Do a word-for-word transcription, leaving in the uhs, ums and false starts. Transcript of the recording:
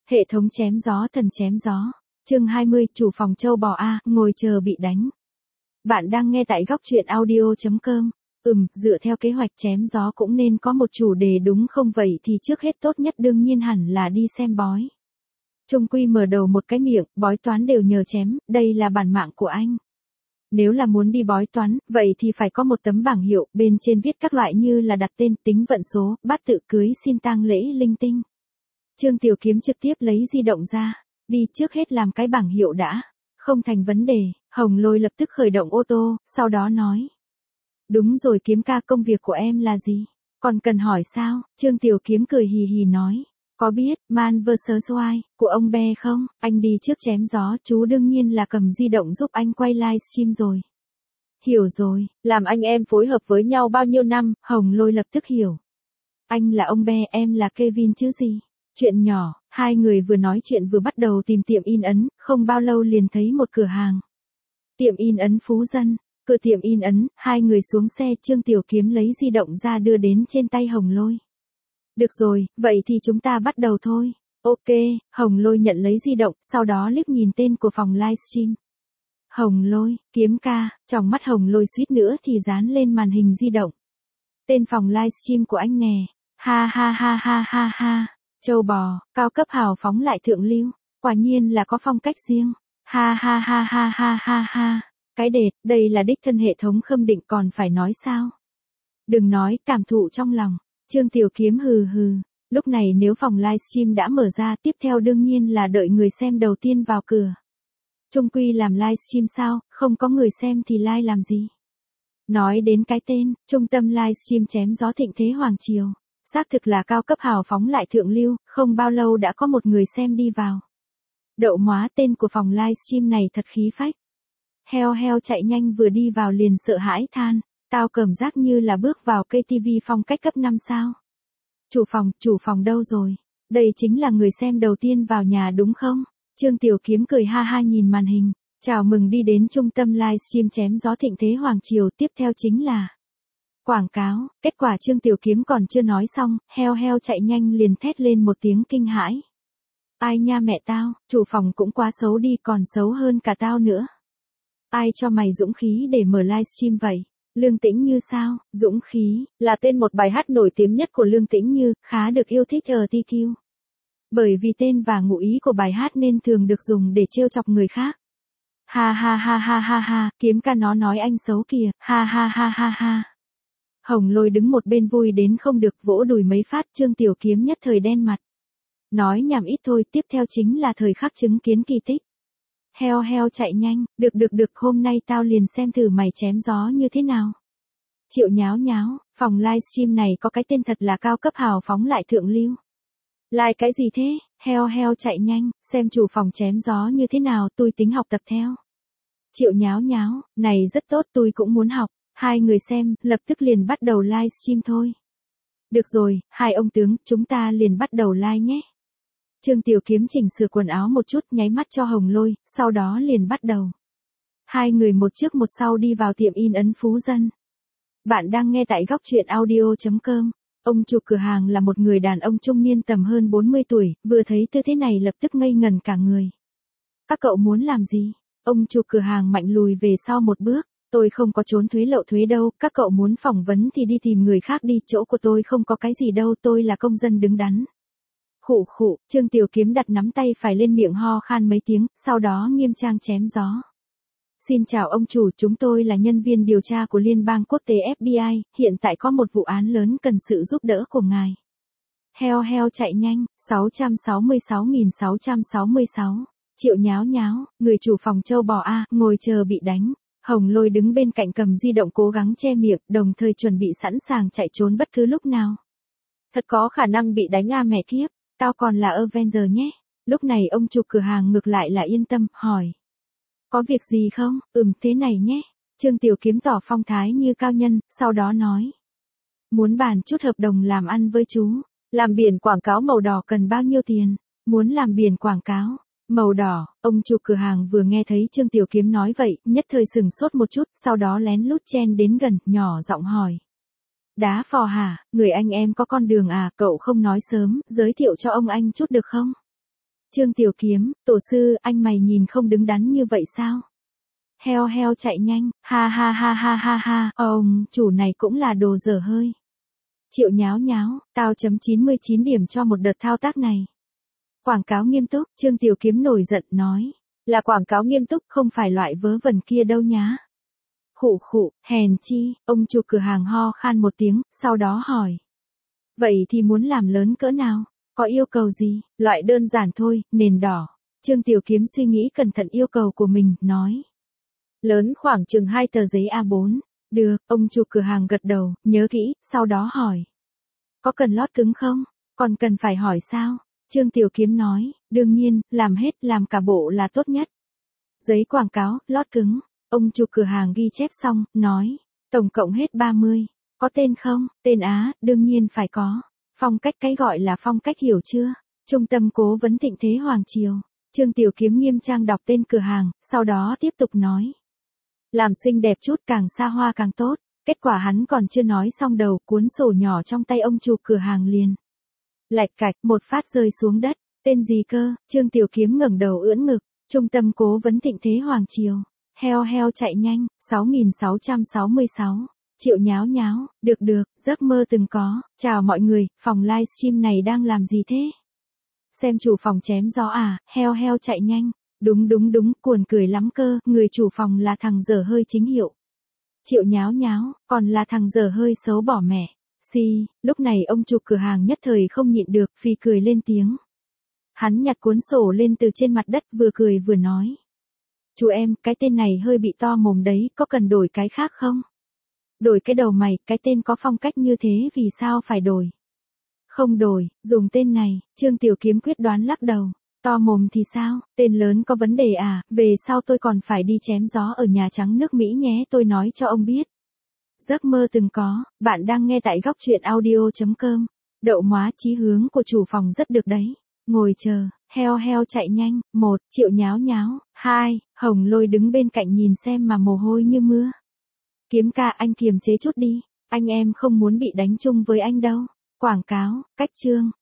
Hệ thống chém gió thần chém gió. Chương hai mươi, chủ phòng châu bò A, ngồi chờ bị đánh. Bạn đang nghe tại góc truyện audio chấm com. Ừm, dựa theo kế hoạch chém gió cũng nên có một chủ đề đúng không, vậy thì trước hết tốt nhất đương nhiên hẳn là đi xem bói. Trung quy mở đầu một cái miệng, bói toán đều nhờ chém, đây là bản mạng của anh. Nếu là muốn đi bói toán, vậy thì phải có một tấm bảng hiệu, bên trên viết các loại như là đặt tên, tính vận số, bát tự cưới, xin tang lễ linh tinh. Trương Tiểu Kiếm trực tiếp lấy di động ra, đi trước hết làm cái bảng hiệu đã, không thành vấn đề. Hồng Lôi lập tức khởi động ô tô, sau đó nói. Đúng rồi Kiếm ca, công việc của em là gì? Còn cần hỏi sao? Trương Tiểu Kiếm cười hì hì nói. Có biết, Man versus Wild, của ông Be không? Anh đi trước chém gió, chú đương nhiên là cầm di động giúp anh quay livestream rồi. Hiểu rồi, làm anh em phối hợp với nhau bao nhiêu năm, Hồng Lôi lập tức hiểu. Anh là ông Be, em là Kevin chứ gì? Chuyện nhỏ, hai người vừa nói chuyện vừa bắt đầu tìm tiệm in ấn, không bao lâu liền thấy một cửa hàng. Tiệm in ấn Phú Dân, cửa tiệm in ấn, hai người xuống xe, Trương Tiểu Kiếm lấy di động ra đưa đến trên tay Hồng Lôi. Được rồi, vậy thì chúng ta bắt đầu thôi. Ok, Hồng Lôi nhận lấy di động, sau đó liếc nhìn tên của phòng livestream. Hồng Lôi, Kiếm ca, trong mắt Hồng Lôi suýt nữa thì dán lên màn hình di động. Tên phòng livestream của anh nè, ha ha ha ha ha ha, châu bò, cao cấp hào phóng lại thượng lưu, quả nhiên là có phong cách riêng, ha ha ha ha ha ha ha, cái đệt, đây là đích thân hệ thống khâm định còn phải nói sao? Đừng nói, cảm thụ trong lòng. Trương Tiểu Kiếm hừ hừ, lúc này nếu phòng livestream đã mở ra, tiếp theo đương nhiên là đợi người xem đầu tiên vào cửa. Trung quy làm livestream sao, không có người xem thì live làm gì? Nói đến cái tên, trung tâm livestream chém gió thịnh thế hoàng triều, xác thực là cao cấp hào phóng lại thượng lưu, không bao lâu đã có một người xem đi vào. Đậu móa, tên của phòng livestream này thật khí phách. Heo heo chạy nhanh vừa đi vào liền sợ hãi than. Tao cảm giác như là bước vào cây ti vi phong cách cấp năm sao. Chủ phòng, chủ phòng đâu rồi? Đây chính là người xem đầu tiên vào nhà đúng không? Trương Tiểu Kiếm cười ha ha nhìn màn hình. Chào mừng đi đến trung tâm livestream chém gió thịnh thế hoàng triều, tiếp theo chính là quảng cáo. Kết quả Trương Tiểu Kiếm còn chưa nói xong, heo heo chạy nhanh liền thét lên một tiếng kinh hãi. Ai nha mẹ tao, chủ phòng cũng quá xấu đi, còn xấu hơn cả tao nữa. Ai cho mày dũng khí để mở livestream vậy? Lương Tĩnh Như sao? Dũng khí, là tên một bài hát nổi tiếng nhất của Lương Tĩnh Như, khá được yêu thích ở tê quy. Bởi vì tên và ngụ ý của bài hát nên thường được dùng để trêu chọc người khác. Ha ha ha ha ha ha, Kiếm ca nó nói anh xấu kìa, ha ha ha ha ha. Hồng Lôi đứng một bên vui đến không được, vỗ đùi mấy phát, Trương Tiểu Kiếm nhất thời đen mặt. Nói nhảm ít thôi, tiếp theo chính là thời khắc chứng kiến kỳ tích. Heo heo chạy nhanh, được được được, hôm nay tao liền xem thử mày chém gió như thế nào. Triệu nháo nháo, phòng livestream này có cái tên thật là cao cấp hào phóng lại thượng lưu. Like cái gì thế? Heo heo chạy nhanh, xem chủ phòng chém gió như thế nào, tôi tính học tập theo. Triệu nháo nháo, này rất tốt, tôi cũng muốn học. Hai người xem, lập tức liền bắt đầu livestream thôi. Được rồi, hai ông tướng, chúng ta liền bắt đầu live nhé. Trương Tiểu Kiếm chỉnh sửa quần áo một chút, nháy mắt cho Hồng Lôi, sau đó liền bắt đầu. Hai người một trước một sau đi vào tiệm in ấn Phú Dân. Bạn đang nghe tại góc truyện audio chấm com. Ông chủ cửa hàng là một người đàn ông trung niên tầm hơn bốn mươi tuổi, vừa thấy tư thế này lập tức ngây ngẩn cả người. Các cậu muốn làm gì? Ông chủ cửa hàng mạnh lùi về sau một bước. Tôi không có trốn thuế lậu thuế đâu, các cậu muốn phỏng vấn thì đi tìm người khác đi, chỗ của tôi không có cái gì đâu, tôi là công dân đứng đắn. Khụ khụ, Trương Tiểu Kiếm đặt nắm tay phải lên miệng ho khan mấy tiếng, sau đó nghiêm trang chém gió. Xin chào ông chủ, chúng tôi là nhân viên điều tra của Liên bang Quốc tế ép bê i, hiện tại có một vụ án lớn cần sự giúp đỡ của ngài. Heo heo chạy nhanh, sáu trăm sáu mươi sáu nghìn sáu trăm sáu mươi sáu, Triệu nháo nháo, người chủ phòng châu bò A, ngồi chờ bị đánh. Hồng Lôi đứng bên cạnh cầm di động cố gắng che miệng, đồng thời chuẩn bị sẵn sàng chạy trốn bất cứ lúc nào. Thật có khả năng bị đánh à mẹ kiếp. Tao còn là Avenger nhé. Lúc này ông chủ cửa hàng ngược lại là yên tâm, hỏi. Có việc gì không? Ừm thế này nhé. Trương Tiểu Kiếm tỏ phong thái như cao nhân, sau đó nói. Muốn bàn chút hợp đồng làm ăn với chú. Làm biển quảng cáo màu đỏ cần bao nhiêu tiền? Muốn làm biển quảng cáo màu đỏ. Ông chủ cửa hàng vừa nghe thấy Trương Tiểu Kiếm nói vậy, nhất thời sừng sốt một chút, sau đó lén lút chen đến gần, nhỏ giọng hỏi. Đá phò hả, người anh em có con đường à, cậu không nói sớm, giới thiệu cho ông anh chút được không? Trương Tiểu Kiếm, tổ sư, anh mày nhìn không đứng đắn như vậy sao? Heo heo chạy nhanh, ha ha ha ha ha ha, ông, chủ này cũng là đồ dở hơi. Triệu nháo nháo, tao chấm chín mươi chín điểm cho một đợt thao tác này. Quảng cáo nghiêm túc, Trương Tiểu Kiếm nổi giận nói. Là quảng cáo nghiêm túc, không phải loại vớ vẩn kia đâu nhá. Khụ khụ, hèn chi, ông chủ cửa hàng ho khan một tiếng, sau đó hỏi. Vậy thì muốn làm lớn cỡ nào? Có yêu cầu gì? Loại đơn giản thôi, nền đỏ. Trương Tiểu Kiếm suy nghĩ cẩn thận yêu cầu của mình, nói. Lớn khoảng chừng hai tờ giấy A bốn. Được, ông chủ cửa hàng gật đầu, nhớ kỹ, sau đó hỏi. Có cần lót cứng không? Còn cần phải hỏi sao? Trương Tiểu Kiếm nói, đương nhiên, làm hết, làm cả bộ là tốt nhất. Giấy quảng cáo, lót cứng. Ông chủ cửa hàng ghi chép xong, nói. Tổng cộng hết ba mươi. Có tên không? Tên á, đương nhiên phải có. Phong cách cái gọi là phong cách hiểu chưa? Trung tâm cố vấn Thịnh Thế Hoàng Triều. Trương Tiểu Kiếm nghiêm trang đọc tên cửa hàng, sau đó tiếp tục nói. Làm xinh đẹp chút càng xa hoa càng tốt. Kết quả hắn còn chưa nói xong đầu, cuốn sổ nhỏ trong tay ông chủ cửa hàng liền. Lạch cạch, một phát rơi xuống đất. Tên gì cơ? Trương Tiểu Kiếm ngẩng đầu ưỡn ngực. Trung tâm cố vấn Thịnh Thế Hoàng Triều. Heo heo chạy nhanh, sáu nghìn sáu trăm sáu mươi sáu. Triệu nháo nháo, được được, giấc mơ từng có. Chào mọi người, phòng livestream này đang làm gì thế? Xem chủ phòng chém gió à, heo heo chạy nhanh. Đúng đúng đúng, cuồn cười lắm cơ, người chủ phòng là thằng dở hơi chính hiệu. Triệu nháo nháo, còn là thằng dở hơi xấu bỏ mẹ. Si, lúc này ông chủ cửa hàng nhất thời không nhịn được, phì cười lên tiếng. Hắn nhặt cuốn sổ lên từ trên mặt đất vừa cười vừa nói. Chú em, cái tên này hơi bị to mồm đấy, có cần đổi cái khác không? Đổi cái đầu mày, cái tên có phong cách như thế vì sao phải đổi? Không đổi, dùng tên này, Trương Tiểu Kiếm quyết đoán lắc đầu. To mồm thì sao, tên lớn có vấn đề à, về sau tôi còn phải đi chém gió ở Nhà Trắng nước Mỹ nhé, tôi nói cho ông biết. Giấc mơ từng có, bạn đang nghe tại góc truyện audio.com. Đậu móa chí hướng của chủ phòng rất được đấy. Ngồi chờ, heo heo chạy nhanh, một, Triệu nháo nháo, hai, Hồng Lôi đứng bên cạnh nhìn xem mà mồ hôi như mưa. Kiếm ca anh kiềm chế chút đi, anh em không muốn bị đánh chung với anh đâu. Quảng cáo, cách chương,